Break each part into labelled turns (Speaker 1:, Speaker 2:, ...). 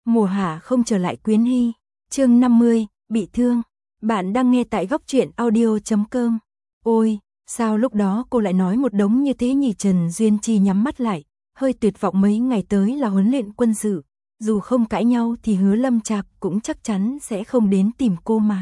Speaker 1: Mùa hạ không trở lại Quyến Hy. Chương 50, bị thương. Bạn đang nghe tại góc truyện audio.com. Ôi, sao lúc đó cô lại nói một đống như thế nhỉ? Trần Duyên Chi nhắm mắt lại, hơi tuyệt vọng. Mấy ngày tới là huấn luyện quân sự, dù không cãi nhau thì Hứa Lâm Trạc cũng chắc chắn sẽ không đến tìm cô mà.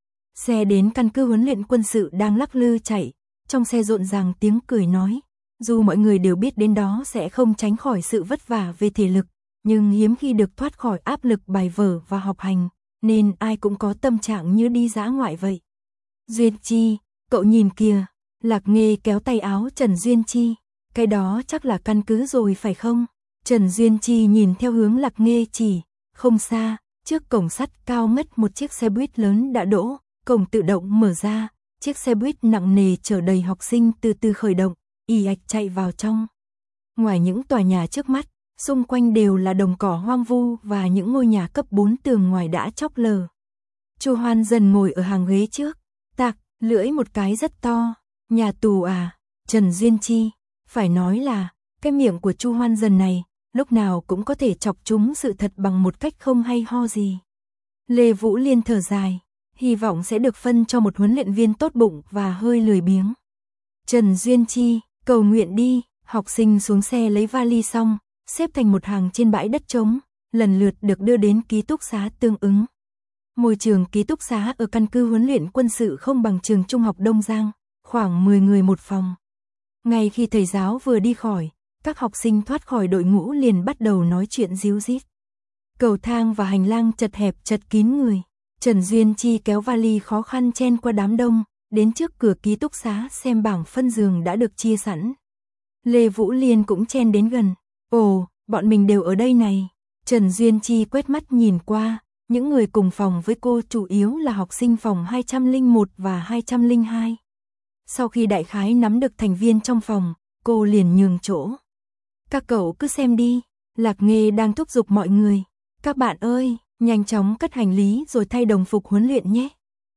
Speaker 1: Xe đến căn cứ huấn luyện quân sự đang lắc lư chạy, trong xe rộn ràng tiếng cười nói. Dù mọi người đều biết đến đó sẽ không tránh khỏi sự vất vả về thể lực, nhưng hiếm khi được thoát khỏi áp lực bài vở và học hành, nên ai cũng có tâm trạng như đi dã ngoại vậy. Duyên Chi, cậu nhìn kìa. Lạc Nghê kéo tay áo Trần Duyên Chi. Cái đó chắc là căn cứ rồi phải không? Trần Duyên Chi nhìn theo hướng Lạc Nghê chỉ. Không xa, trước cổng sắt cao ngất một chiếc xe buýt lớn đã đỗ, cổng tự động mở ra, chiếc xe buýt nặng nề chở đầy học sinh từ từ khởi động, ì ạch chạy vào trong. Ngoài những tòa nhà trước mắt, xung quanh đều là đồng cỏ hoang vu và những ngôi nhà cấp 4 tường ngoài đã chóc lờ. Chu Hoan dần ngồi ở hàng ghế trước, tạc lưỡi một cái rất to. Nhà tù à? Trần Duyên Chi, phải nói là cái miệng của Chu Hoan dần này lúc nào cũng có thể chọc trúng sự thật bằng một cách không hay ho gì. Lê Vũ Liên thở dài, hy vọng sẽ được phân cho một huấn luyện viên tốt bụng và hơi lười biếng. Trần Duyên Chi, cầu nguyện đi. Học sinh xuống xe lấy vali xong, xếp thành một hàng trên bãi đất trống, lần lượt được đưa đến ký túc xá tương ứng. Môi trường ký túc xá ở căn cứ huấn luyện quân sự không bằng trường trung học Đông Giang, khoảng 10 người một phòng. Ngay khi thầy giáo vừa đi khỏi, các học sinh thoát khỏi đội ngũ liền bắt đầu nói chuyện ríu rít. Cầu thang và hành lang chật hẹp chật kín người. Trần Duyên Chi kéo vali khó khăn chen qua đám đông, đến trước cửa ký túc xá xem bảng phân giường đã được chia sẵn. Lê Vũ Liên cũng chen đến gần. Ồ, bọn mình đều ở đây này. Trần Duyên Chi quét mắt nhìn qua, những người cùng phòng với cô chủ yếu là học sinh phòng 201 và 202. Sau khi đại khái nắm được thành viên trong phòng, cô liền nhường chỗ. Các cậu cứ xem đi, Lạc Nghê đang thúc giục mọi người. Các bạn ơi, nhanh chóng cất hành lý rồi thay đồng phục huấn luyện nhé.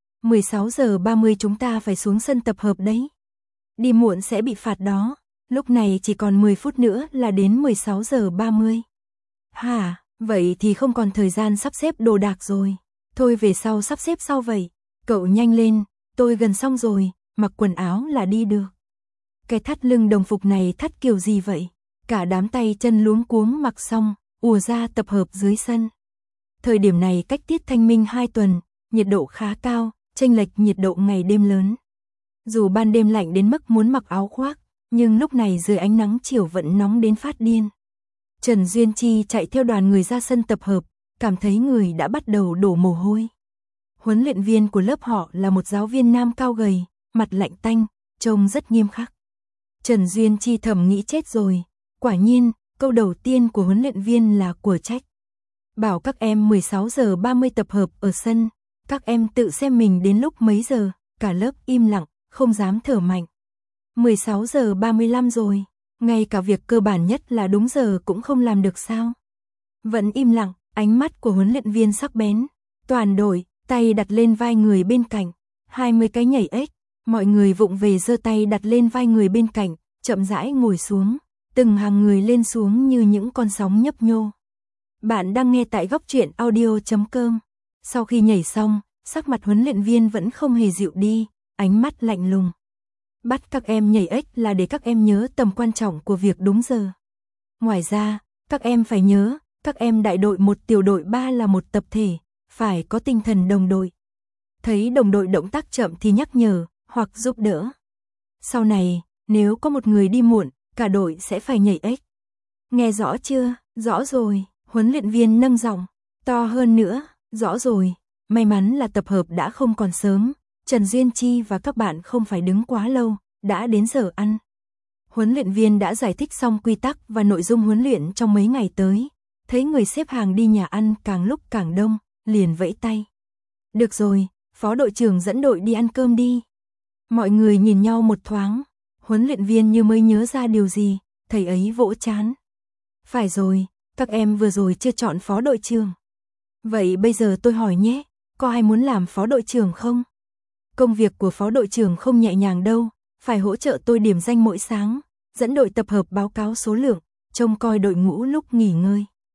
Speaker 1: 16 giờ 30 chúng ta phải xuống sân tập hợp đấy. Đi muộn sẽ bị phạt đó. Lúc này chỉ còn 10 phút nữa là đến 16 giờ 30. Hả, vậy thì không còn thời gian sắp xếp đồ đạc rồi. Thôi về sau sắp xếp sau vậy. Cậu nhanh lên, tôi gần xong rồi, mặc quần áo là đi được. Cái thắt lưng đồng phục này thắt kiểu gì vậy? Cả đám tay chân luống cuống mặc xong, ùa ra tập hợp dưới sân. Thời điểm này cách tiết thanh minh 2 tuần, nhiệt độ khá cao, chênh lệch nhiệt độ ngày đêm lớn. Dù ban đêm lạnh đến mức muốn mặc áo khoác, nhưng lúc này dưới ánh nắng chiều vẫn nóng đến phát điên. Trần Duyên Chi chạy theo đoàn người ra sân tập hợp, cảm thấy người đã bắt đầu đổ mồ hôi. Huấn luyện viên của lớp họ là một giáo viên nam cao gầy, mặt lạnh tanh, trông rất nghiêm khắc. Trần Duyên Chi thầm nghĩ chết rồi, quả nhiên, câu đầu tiên của huấn luyện viên là của trách. Bảo các em 16 giờ 30 tập hợp ở sân, các em tự xem mình đến lúc mấy giờ, cả lớp im lặng, không dám thở mạnh. 16 giờ 35 rồi, ngay cả việc cơ bản nhất là đúng giờ cũng không làm được sao? Vẫn im lặng, ánh mắt của huấn luyện viên sắc bén. Toàn đội, tay đặt lên vai người bên cạnh, 20 cái nhảy ếch, mọi người vụng về giơ tay đặt lên vai người bên cạnh, chậm rãi ngồi xuống, từng hàng người lên xuống như những con sóng nhấp nhô. Bạn đang nghe tại góc truyện audio.com. Sau khi nhảy xong, sắc mặt huấn luyện viên vẫn không hề dịu đi, ánh mắt lạnh lùng. Bắt các em nhảy ếch là để các em nhớ tầm quan trọng của việc đúng giờ. Ngoài ra, các em phải nhớ, các em đại đội 1 tiểu đội 3 là một tập thể, phải có tinh thần đồng đội. Thấy đồng đội động tác chậm thì nhắc nhở, hoặc giúp đỡ. Sau này, nếu có một người đi muộn, cả đội sẽ phải nhảy ếch. Nghe rõ chưa? Rõ rồi, huấn luyện viên nâng giọng, to hơn nữa, rõ rồi. May mắn là tập hợp đã không còn sớm. Trần Duyên Chi và các bạn không phải đứng quá lâu, đã đến giờ ăn. Huấn luyện viên đã giải thích xong quy tắc và nội dung huấn luyện trong mấy ngày tới. Thấy người xếp hàng đi nhà ăn càng lúc càng đông, liền vẫy tay. Được rồi, phó đội trưởng dẫn đội đi ăn cơm đi. Mọi người nhìn nhau một thoáng, huấn luyện viên như mới nhớ ra điều gì, thầy ấy vỗ trán. Phải rồi, các em vừa rồi chưa chọn phó đội trưởng. Vậy bây giờ tôi hỏi nhé, có ai muốn làm phó đội trưởng không? Công việc của phó đội trưởng không nhẹ nhàng đâu, phải hỗ trợ tôi điểm danh mỗi sáng, dẫn đội tập hợp báo cáo số lượng, trông coi đội ngũ lúc nghỉ ngơi.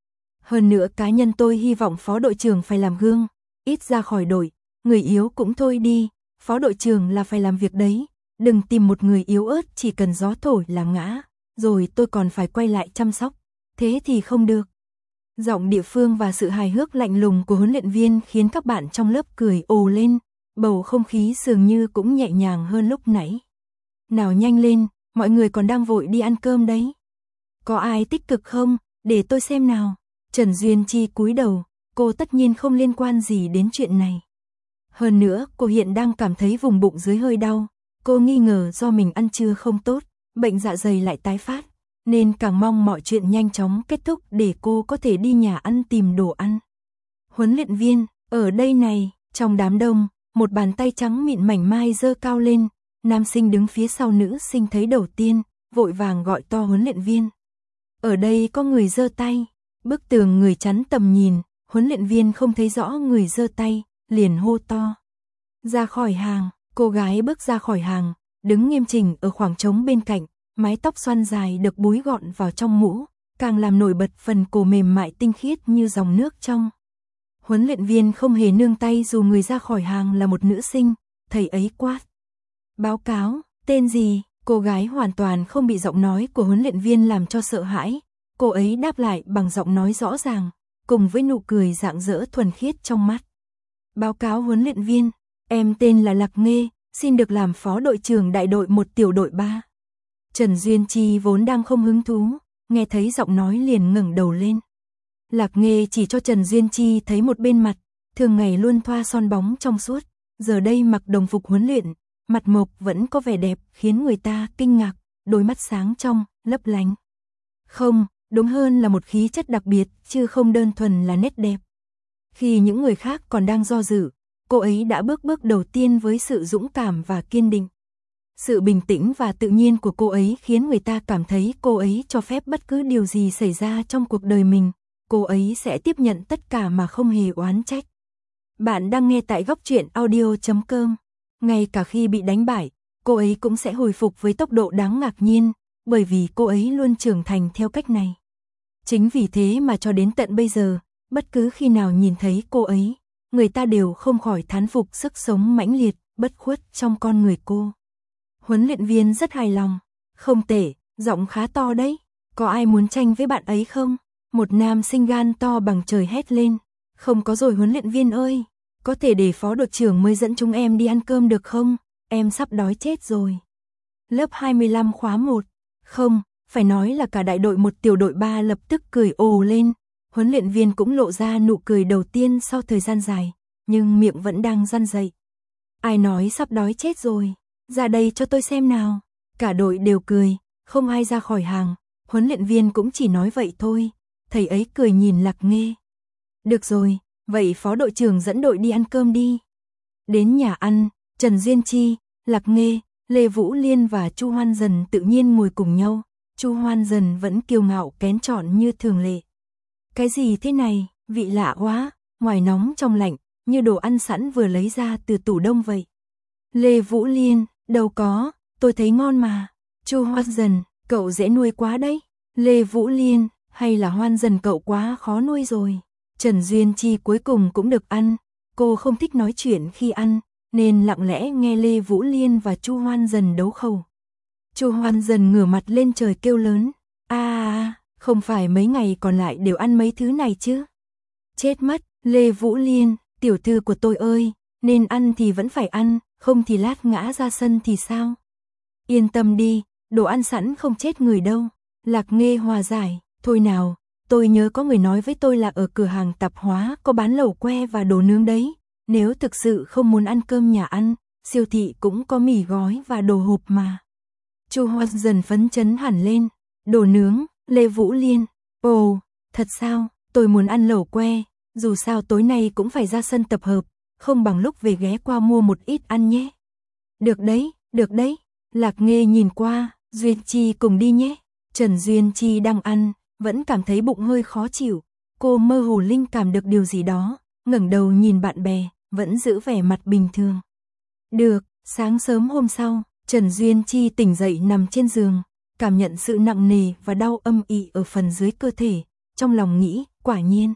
Speaker 1: Hơn nữa cá nhân tôi hy vọng phó đội trưởng phải làm gương, ít ra khỏi đội, người yếu cũng thôi đi, phó đội trưởng là phải làm việc đấy, đừng tìm một người yếu ớt chỉ cần gió thổi là ngã, rồi tôi còn phải quay lại chăm sóc, thế thì không được. Giọng địa phương và sự hài hước lạnh lùng của huấn luyện viên khiến các bạn trong lớp cười ồ lên, bầu không khí dường như cũng nhẹ nhàng hơn lúc nãy. Nào nhanh lên, mọi người còn đang vội đi ăn cơm đấy. Có ai tích cực không, để tôi xem nào. Trần Duyên Chi cúi đầu, cô tất nhiên không liên quan gì đến chuyện này. Hơn nữa, cô hiện đang cảm thấy vùng bụng dưới hơi đau, cô nghi ngờ do mình ăn trưa không tốt, bệnh dạ dày lại tái phát, nên càng mong mọi chuyện nhanh chóng kết thúc để cô có thể đi nhà ăn tìm đồ ăn. Huấn luyện viên, ở đây này, trong đám đông, một bàn tay trắng mịn mảnh mai giơ cao lên, nam sinh đứng phía sau nữ sinh thấy đầu tiên, vội vàng gọi to huấn luyện viên. Ở đây có người giơ tay, bức tường người chắn tầm nhìn, huấn luyện viên không thấy rõ người giơ tay, liền hô to. Ra khỏi hàng, cô gái bước ra khỏi hàng, đứng nghiêm chỉnh ở khoảng trống bên cạnh, mái tóc xoăn dài được búi gọn vào trong mũ, càng làm nổi bật phần cổ mềm mại tinh khiết như dòng nước trong. Huấn luyện viên không hề nương tay dù người ra khỏi hàng là một nữ sinh, thầy ấy quát. Báo cáo, tên gì? Cô gái hoàn toàn không bị giọng nói của huấn luyện viên làm cho sợ hãi. Cô ấy đáp lại bằng giọng nói rõ ràng, cùng với nụ cười rạng rỡ thuần khiết trong mắt. Báo cáo huấn luyện viên, em tên là Lạc Nghê, xin được làm phó đội trưởng đại đội 1 tiểu đội 3. Trần Duyên Chi vốn đang không hứng thú, nghe thấy giọng nói liền ngẩng đầu lên. Lạc Nghê chỉ cho Trần Duyên Chi thấy một bên mặt, thường ngày luôn thoa son bóng trong suốt, giờ đây mặc đồng phục huấn luyện, mặt mộc vẫn có vẻ đẹp khiến người ta kinh ngạc, đôi mắt sáng trong, lấp lánh. Không, đúng hơn là một khí chất đặc biệt, chứ không đơn thuần là nét đẹp. Khi những người khác còn đang do dự, cô ấy đã bước đầu tiên với sự dũng cảm và kiên định. Sự bình tĩnh và tự nhiên của cô ấy khiến người ta cảm thấy cô ấy cho phép bất cứ điều gì xảy ra trong cuộc đời mình, cô ấy sẽ tiếp nhận tất cả mà không hề oán trách. Bạn đang nghe tại góc truyện audio.com. Ngay cả khi bị đánh bại, cô ấy cũng sẽ hồi phục với tốc độ đáng ngạc nhiên, bởi vì cô ấy luôn trưởng thành theo cách này. Chính vì thế mà cho đến tận bây giờ, bất cứ khi nào nhìn thấy cô ấy, người ta đều không khỏi thán phục sức sống mãnh liệt, bất khuất trong con người cô. Huấn luyện viên rất hài lòng. Không tệ, giọng khá to đấy. Có ai muốn tranh với bạn ấy không? Một nam sinh gan to bằng trời hét lên. Không có rồi huấn luyện viên ơi. Có thể để phó đội trưởng mới dẫn chúng em đi ăn cơm được không? Em sắp đói chết rồi. Lớp 25 khóa 1. Không, phải nói là cả đại đội 1 tiểu đội 3 lập tức cười ồ lên. Huấn luyện viên cũng lộ ra nụ cười đầu tiên sau thời gian dài, nhưng miệng vẫn đang răn dậy. Ai nói sắp đói chết rồi? Ra đây cho tôi xem nào. Cả đội đều cười, không ai ra khỏi hàng. Huấn luyện viên cũng chỉ nói vậy thôi. Thầy ấy cười nhìn Lạc Nghê. Được rồi, vậy phó đội trưởng dẫn đội đi ăn cơm đi. Đến nhà ăn, Trần Duyên Chi, Lạc Nghê, Lê Vũ Liên và Chu Hoan Dần tự nhiên ngồi cùng nhau. Chu Hoan Dần vẫn kiêu ngạo kén chọn như thường lệ. Cái gì thế này, vị lạ quá, ngoài nóng trong lạnh, như đồ ăn sẵn vừa lấy ra từ tủ đông vậy. Lê Vũ Liên, đâu có, tôi thấy ngon mà. Chu Hoan Dần, cậu dễ nuôi quá đấy. Lê Vũ Liên, hay là Hoan Dần cậu quá khó nuôi rồi. Trần Duyên Chi cuối cùng cũng được ăn, cô không thích nói chuyện khi ăn, nên lặng lẽ nghe Lê Vũ Liên và Chu Hoan Dần đấu khẩu. Chu Hoan Dần ngửa mặt lên trời kêu lớn, không phải mấy ngày còn lại đều ăn mấy thứ này chứ. Chết mất, Lê Vũ Liên, tiểu thư của tôi ơi, nên ăn thì vẫn phải ăn, không thì lát ngã ra sân thì sao? Yên tâm đi, đồ ăn sẵn không chết người đâu. Lạc Nghê hòa giải, thôi nào, tôi nhớ có người nói với tôi là ở cửa hàng tạp hóa có bán lẩu que và đồ nướng đấy. Nếu thực sự không muốn ăn cơm nhà ăn, siêu thị cũng có mì gói và đồ hộp mà. Chu Hoan Dần phấn chấn hẳn lên, đồ nướng, Lê Vũ Liên, ồ, thật sao, tôi muốn ăn lẩu que, dù sao tối nay cũng phải ra sân tập hợp, không bằng lúc về ghé qua mua một ít ăn nhé. Được đấy, Lạc Nghê nhìn qua, Duyên Chi cùng đi nhé. Trần Duyên Chi đang ăn, vẫn cảm thấy bụng hơi khó chịu, cô mơ hồ linh cảm được điều gì đó, ngẩng đầu nhìn bạn bè, vẫn giữ vẻ mặt bình thường. Được, sáng sớm hôm sau, Trần Duyên Chi tỉnh dậy nằm trên giường, cảm nhận sự nặng nề và đau âm ỉ ở phần dưới cơ thể, trong lòng nghĩ, quả nhiên.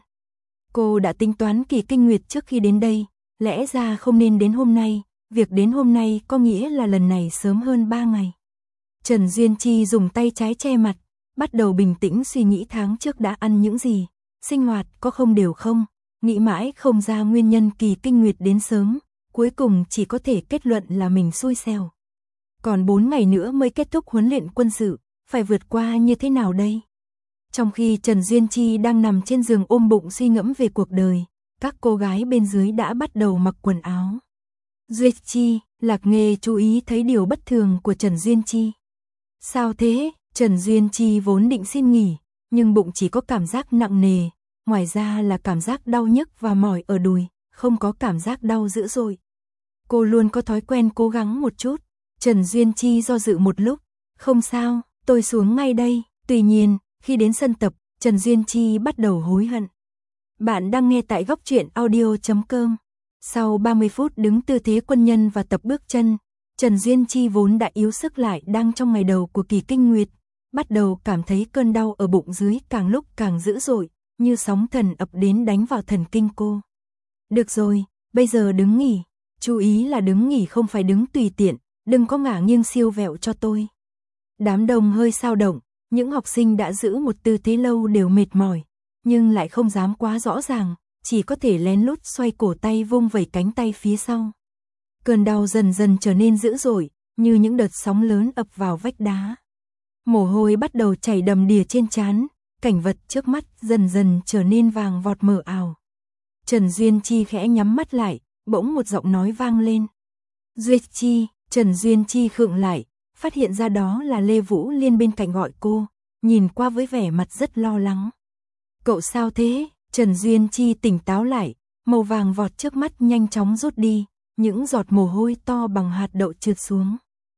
Speaker 1: Cô đã tính toán kỳ kinh nguyệt trước khi đến đây, lẽ ra không nên đến hôm nay, việc đến hôm nay có nghĩa là lần này sớm hơn 3 ngày. Trần Duyên Chi dùng tay trái che mặt, bắt đầu bình tĩnh suy nghĩ tháng trước đã ăn những gì, sinh hoạt có không đều không, nghĩ mãi không ra nguyên nhân kỳ kinh nguyệt đến sớm, cuối cùng chỉ có thể kết luận là mình xui xẻo. Còn 4 ngày nữa mới kết thúc huấn luyện quân sự, phải vượt qua như thế nào đây? Trong khi Trần Duyên Chi đang nằm trên giường ôm bụng suy ngẫm về cuộc đời, các cô gái bên dưới đã bắt đầu mặc quần áo. Duyên Chi, Lạc Nghê chú ý thấy điều bất thường của Trần Duyên Chi. Sao thế? Trần Duyên Chi vốn định xin nghỉ, nhưng bụng chỉ có cảm giác nặng nề, ngoài ra là cảm giác đau nhức và mỏi ở đùi, không có cảm giác đau dữ dội. Cô luôn có thói quen cố gắng một chút. Trần Duyên Chi do dự một lúc, không sao, tôi xuống ngay đây. Tuy nhiên, khi đến sân tập, Trần Duyên Chi bắt đầu hối hận. Bạn đang nghe tại góc truyện audio.com. Sau 30 phút đứng tư thế quân nhân và tập bước chân, Trần Duyên Chi vốn đã yếu sức lại đang trong ngày đầu của kỳ kinh nguyệt, bắt đầu cảm thấy cơn đau ở bụng dưới càng lúc càng dữ dội, như sóng thần ập đến đánh vào thần kinh cô. Được rồi, bây giờ đứng nghỉ, chú ý là đứng nghỉ không phải đứng tùy tiện, đừng có ngả nghiêng siêu vẹo cho tôi. Đám đông hơi xao động, những học sinh đã giữ một tư thế lâu đều mệt mỏi, nhưng lại không dám quá rõ ràng, chỉ có thể lén lút xoay cổ tay vung vẩy cánh tay phía sau. Cơn đau dần dần trở nên dữ dội, như những đợt sóng lớn ập vào vách đá. Mồ hôi bắt đầu chảy đầm đìa trên trán, cảnh vật trước mắt dần dần trở nên vàng vọt mờ ảo. Trần Duyên Chi khẽ nhắm mắt lại, bỗng một giọng nói vang lên. Duyên Chi, Trần Duyên Chi khựng lại, phát hiện ra đó là Lê Vũ Liên bên cạnh gọi cô, nhìn qua với vẻ mặt rất lo lắng. Cậu sao thế? Trần Duyên Chi tỉnh táo lại, màu vàng vọt trước mắt nhanh chóng rút đi, những giọt mồ hôi to bằng hạt đậu trượt xuống.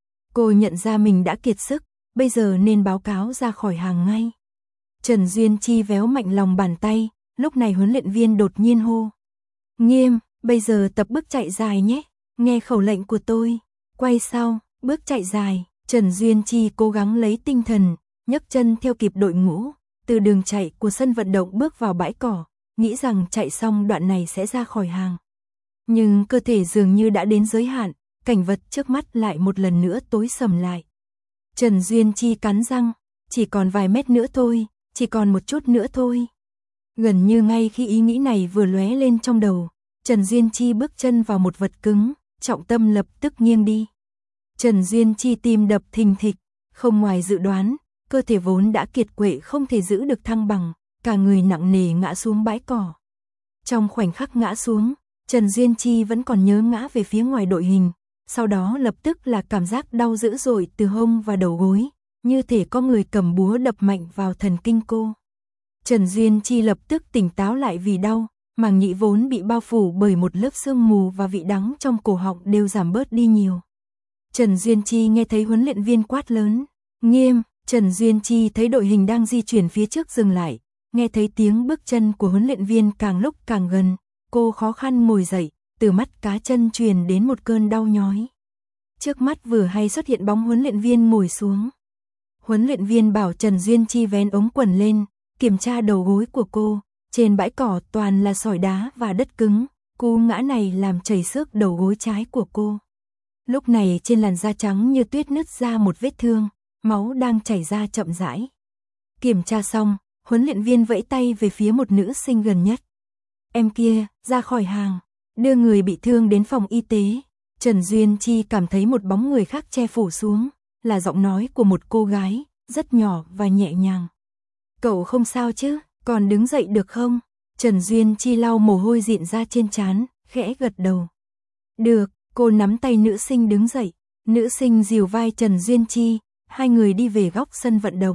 Speaker 1: Cô nhận ra mình đã kiệt sức, bây giờ nên báo cáo ra khỏi hàng ngay. Trần Duyên Chi véo mạnh lòng bàn tay, lúc này huấn luyện viên đột nhiên hô. Nghiêm, bây giờ tập bước chạy dài nhé, nghe khẩu lệnh của tôi. Quay sau, bước chạy dài, Trần Duyên Chi cố gắng lấy tinh thần, nhấc chân theo kịp đội ngũ, từ đường chạy của sân vận động bước vào bãi cỏ, nghĩ rằng chạy xong đoạn này sẽ ra khỏi hàng. Nhưng cơ thể dường như đã đến giới hạn, cảnh vật trước mắt lại một lần nữa tối sầm lại. Trần Duyên Chi cắn răng, chỉ còn vài mét nữa thôi, chỉ còn một chút nữa thôi. Gần như ngay khi ý nghĩ này vừa lóe lên trong đầu, Trần Duyên Chi bước chân vào một vật cứng, trọng tâm lập tức nghiêng đi. Trần Duyên Chi tim đập thình thịch, không ngoài dự đoán, cơ thể vốn đã kiệt quệ không thể giữ được thăng bằng, cả người nặng nề ngã xuống bãi cỏ. Trong khoảnh khắc ngã xuống, Trần Duyên Chi vẫn còn nhớ ngã về phía ngoài đội hình, sau đó lập tức là cảm giác đau dữ dội từ hông và đầu gối, như thể có người cầm búa đập mạnh vào thần kinh cô. Trần Duyên Chi lập tức tỉnh táo lại vì đau, màng nhĩ vốn bị bao phủ bởi một lớp sương mù và vị đắng trong cổ họng đều giảm bớt đi nhiều. Trần Duyên Chi nghe thấy huấn luyện viên quát lớn, Nghiêm. Trần Duyên Chi thấy đội hình đang di chuyển phía trước dừng lại, nghe thấy tiếng bước chân của huấn luyện viên càng lúc càng gần, cô khó khăn ngồi dậy, từ mắt cá chân truyền đến một cơn đau nhói. Trước mắt vừa hay xuất hiện bóng huấn luyện viên ngồi xuống. Huấn luyện viên bảo Trần Duyên Chi vén ống quần lên, kiểm tra đầu gối của cô, trên bãi cỏ toàn là sỏi đá và đất cứng, cú ngã này làm chảy xước đầu gối trái của cô. Lúc này trên làn da trắng như tuyết nứt ra một vết thương, máu đang chảy ra chậm rãi. Kiểm tra xong, huấn luyện viên vẫy tay về phía một nữ sinh gần nhất. Em kia, ra khỏi hàng, đưa người bị thương đến phòng y tế. Trần Duyên Chi cảm thấy một bóng người khác che phủ xuống, là giọng nói của một cô gái, rất nhỏ và nhẹ nhàng. Cậu không sao chứ, còn đứng dậy được không? Trần Duyên Chi lau mồ hôi dịn ra trên trán, khẽ gật đầu. Được, cô nắm tay nữ sinh đứng dậy, nữ sinh dìu vai Trần Duyên Chi, hai người đi về góc sân vận động.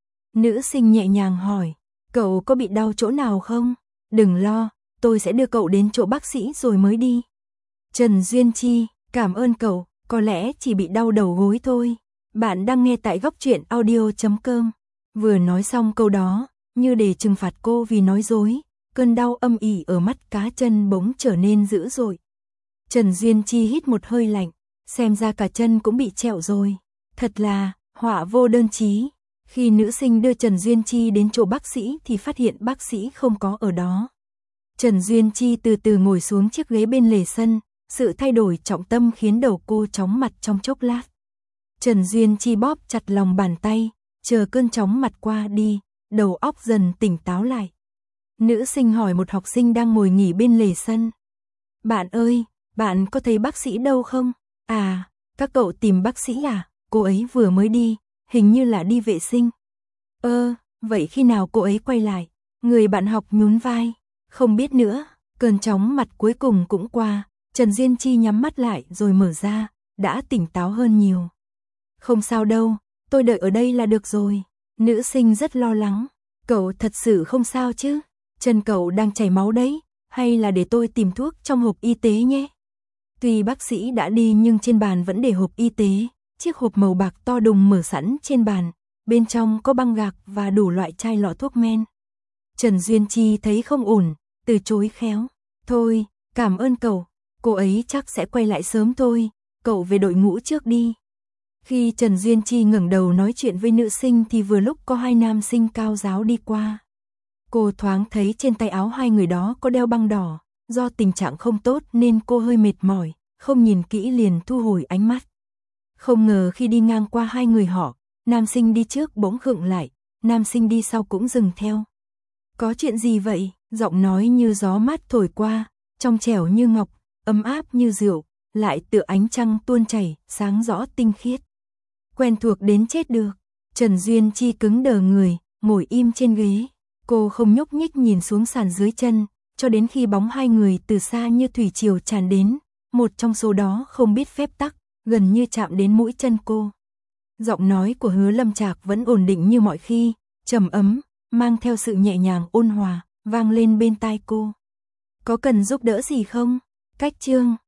Speaker 1: Nữ sinh nhẹ nhàng hỏi, cậu có bị đau chỗ nào không? Đừng lo, tôi sẽ đưa cậu đến chỗ bác sĩ rồi mới đi. Trần Duyên Chi, cảm ơn cậu, có lẽ chỉ bị đau đầu gối thôi. Bạn đang nghe tại góc truyện audio.com. Vừa nói xong câu đó, như để trừng phạt cô vì nói dối, cơn đau âm ỉ ở mắt cá chân bỗng trở nên dữ dội. Trần Duyên Chi hít một hơi lạnh, xem ra cả chân cũng bị trẹo rồi. Thật là, họa vô đơn chí. Khi nữ sinh đưa Trần Duyên Chi đến chỗ bác sĩ thì phát hiện bác sĩ không có ở đó. Trần Duyên Chi từ từ ngồi xuống chiếc ghế bên lề sân, sự thay đổi trọng tâm khiến đầu cô chóng mặt trong chốc lát. Trần Duyên Chi bóp chặt lòng bàn tay, chờ cơn chóng mặt qua đi, đầu óc dần tỉnh táo lại. Nữ sinh hỏi một học sinh đang ngồi nghỉ bên lề sân. Bạn ơi, bạn có thấy bác sĩ đâu không? À, các cậu tìm bác sĩ à? Cô ấy vừa mới đi, hình như là đi vệ sinh. Vậy khi nào cô ấy quay lại? Người bạn học nhún vai. Không biết nữa, cơn chóng mặt cuối cùng cũng qua. Trần Duyên Chi nhắm mắt lại rồi mở ra, đã tỉnh táo hơn nhiều. Không sao đâu, tôi đợi ở đây là được rồi. Nữ sinh rất lo lắng. Cậu thật sự không sao chứ? Chân cậu đang chảy máu đấy, hay là để tôi tìm thuốc trong hộp y tế nhé? Tuy bác sĩ đã đi nhưng trên bàn vẫn để hộp y tế, chiếc hộp màu bạc to đùng mở sẵn trên bàn, bên trong có băng gạc và đủ loại chai lọ thuốc men. Trần Duyên Chi thấy không ổn, từ chối khéo. Thôi, cảm ơn cậu, cô ấy chắc sẽ quay lại sớm thôi, cậu về đội ngũ trước đi. Khi Trần Duyên Chi ngẩng đầu nói chuyện với nữ sinh thì vừa lúc có hai nam sinh cao ráo đi qua. Cô thoáng thấy trên tay áo hai người đó có đeo băng đỏ, do tình trạng không tốt nên cô hơi mệt mỏi, không nhìn kỹ liền thu hồi ánh mắt. Không ngờ khi đi ngang qua hai người họ, nam sinh đi trước bỗng khựng lại, nam sinh đi sau cũng dừng theo. Có chuyện gì vậy? Giọng nói như gió mát thổi qua, trong trẻo như ngọc, ấm áp như rượu, lại tựa ánh trăng tuôn chảy, sáng rõ tinh khiết. Quen thuộc đến chết được. Trần Duyên Chi cứng đờ người, ngồi im trên ghế. Cô không nhúc nhích nhìn xuống sàn dưới chân, cho đến khi bóng hai người từ xa như thủy triều tràn đến, một trong số đó không biết phép tắc, gần như chạm đến mũi chân cô. Giọng nói của Hứa Lâm Trạc vẫn ổn định như mọi khi, trầm ấm, mang theo sự nhẹ nhàng ôn hòa, vang lên bên tai cô. Có cần giúp đỡ gì không? Cách chương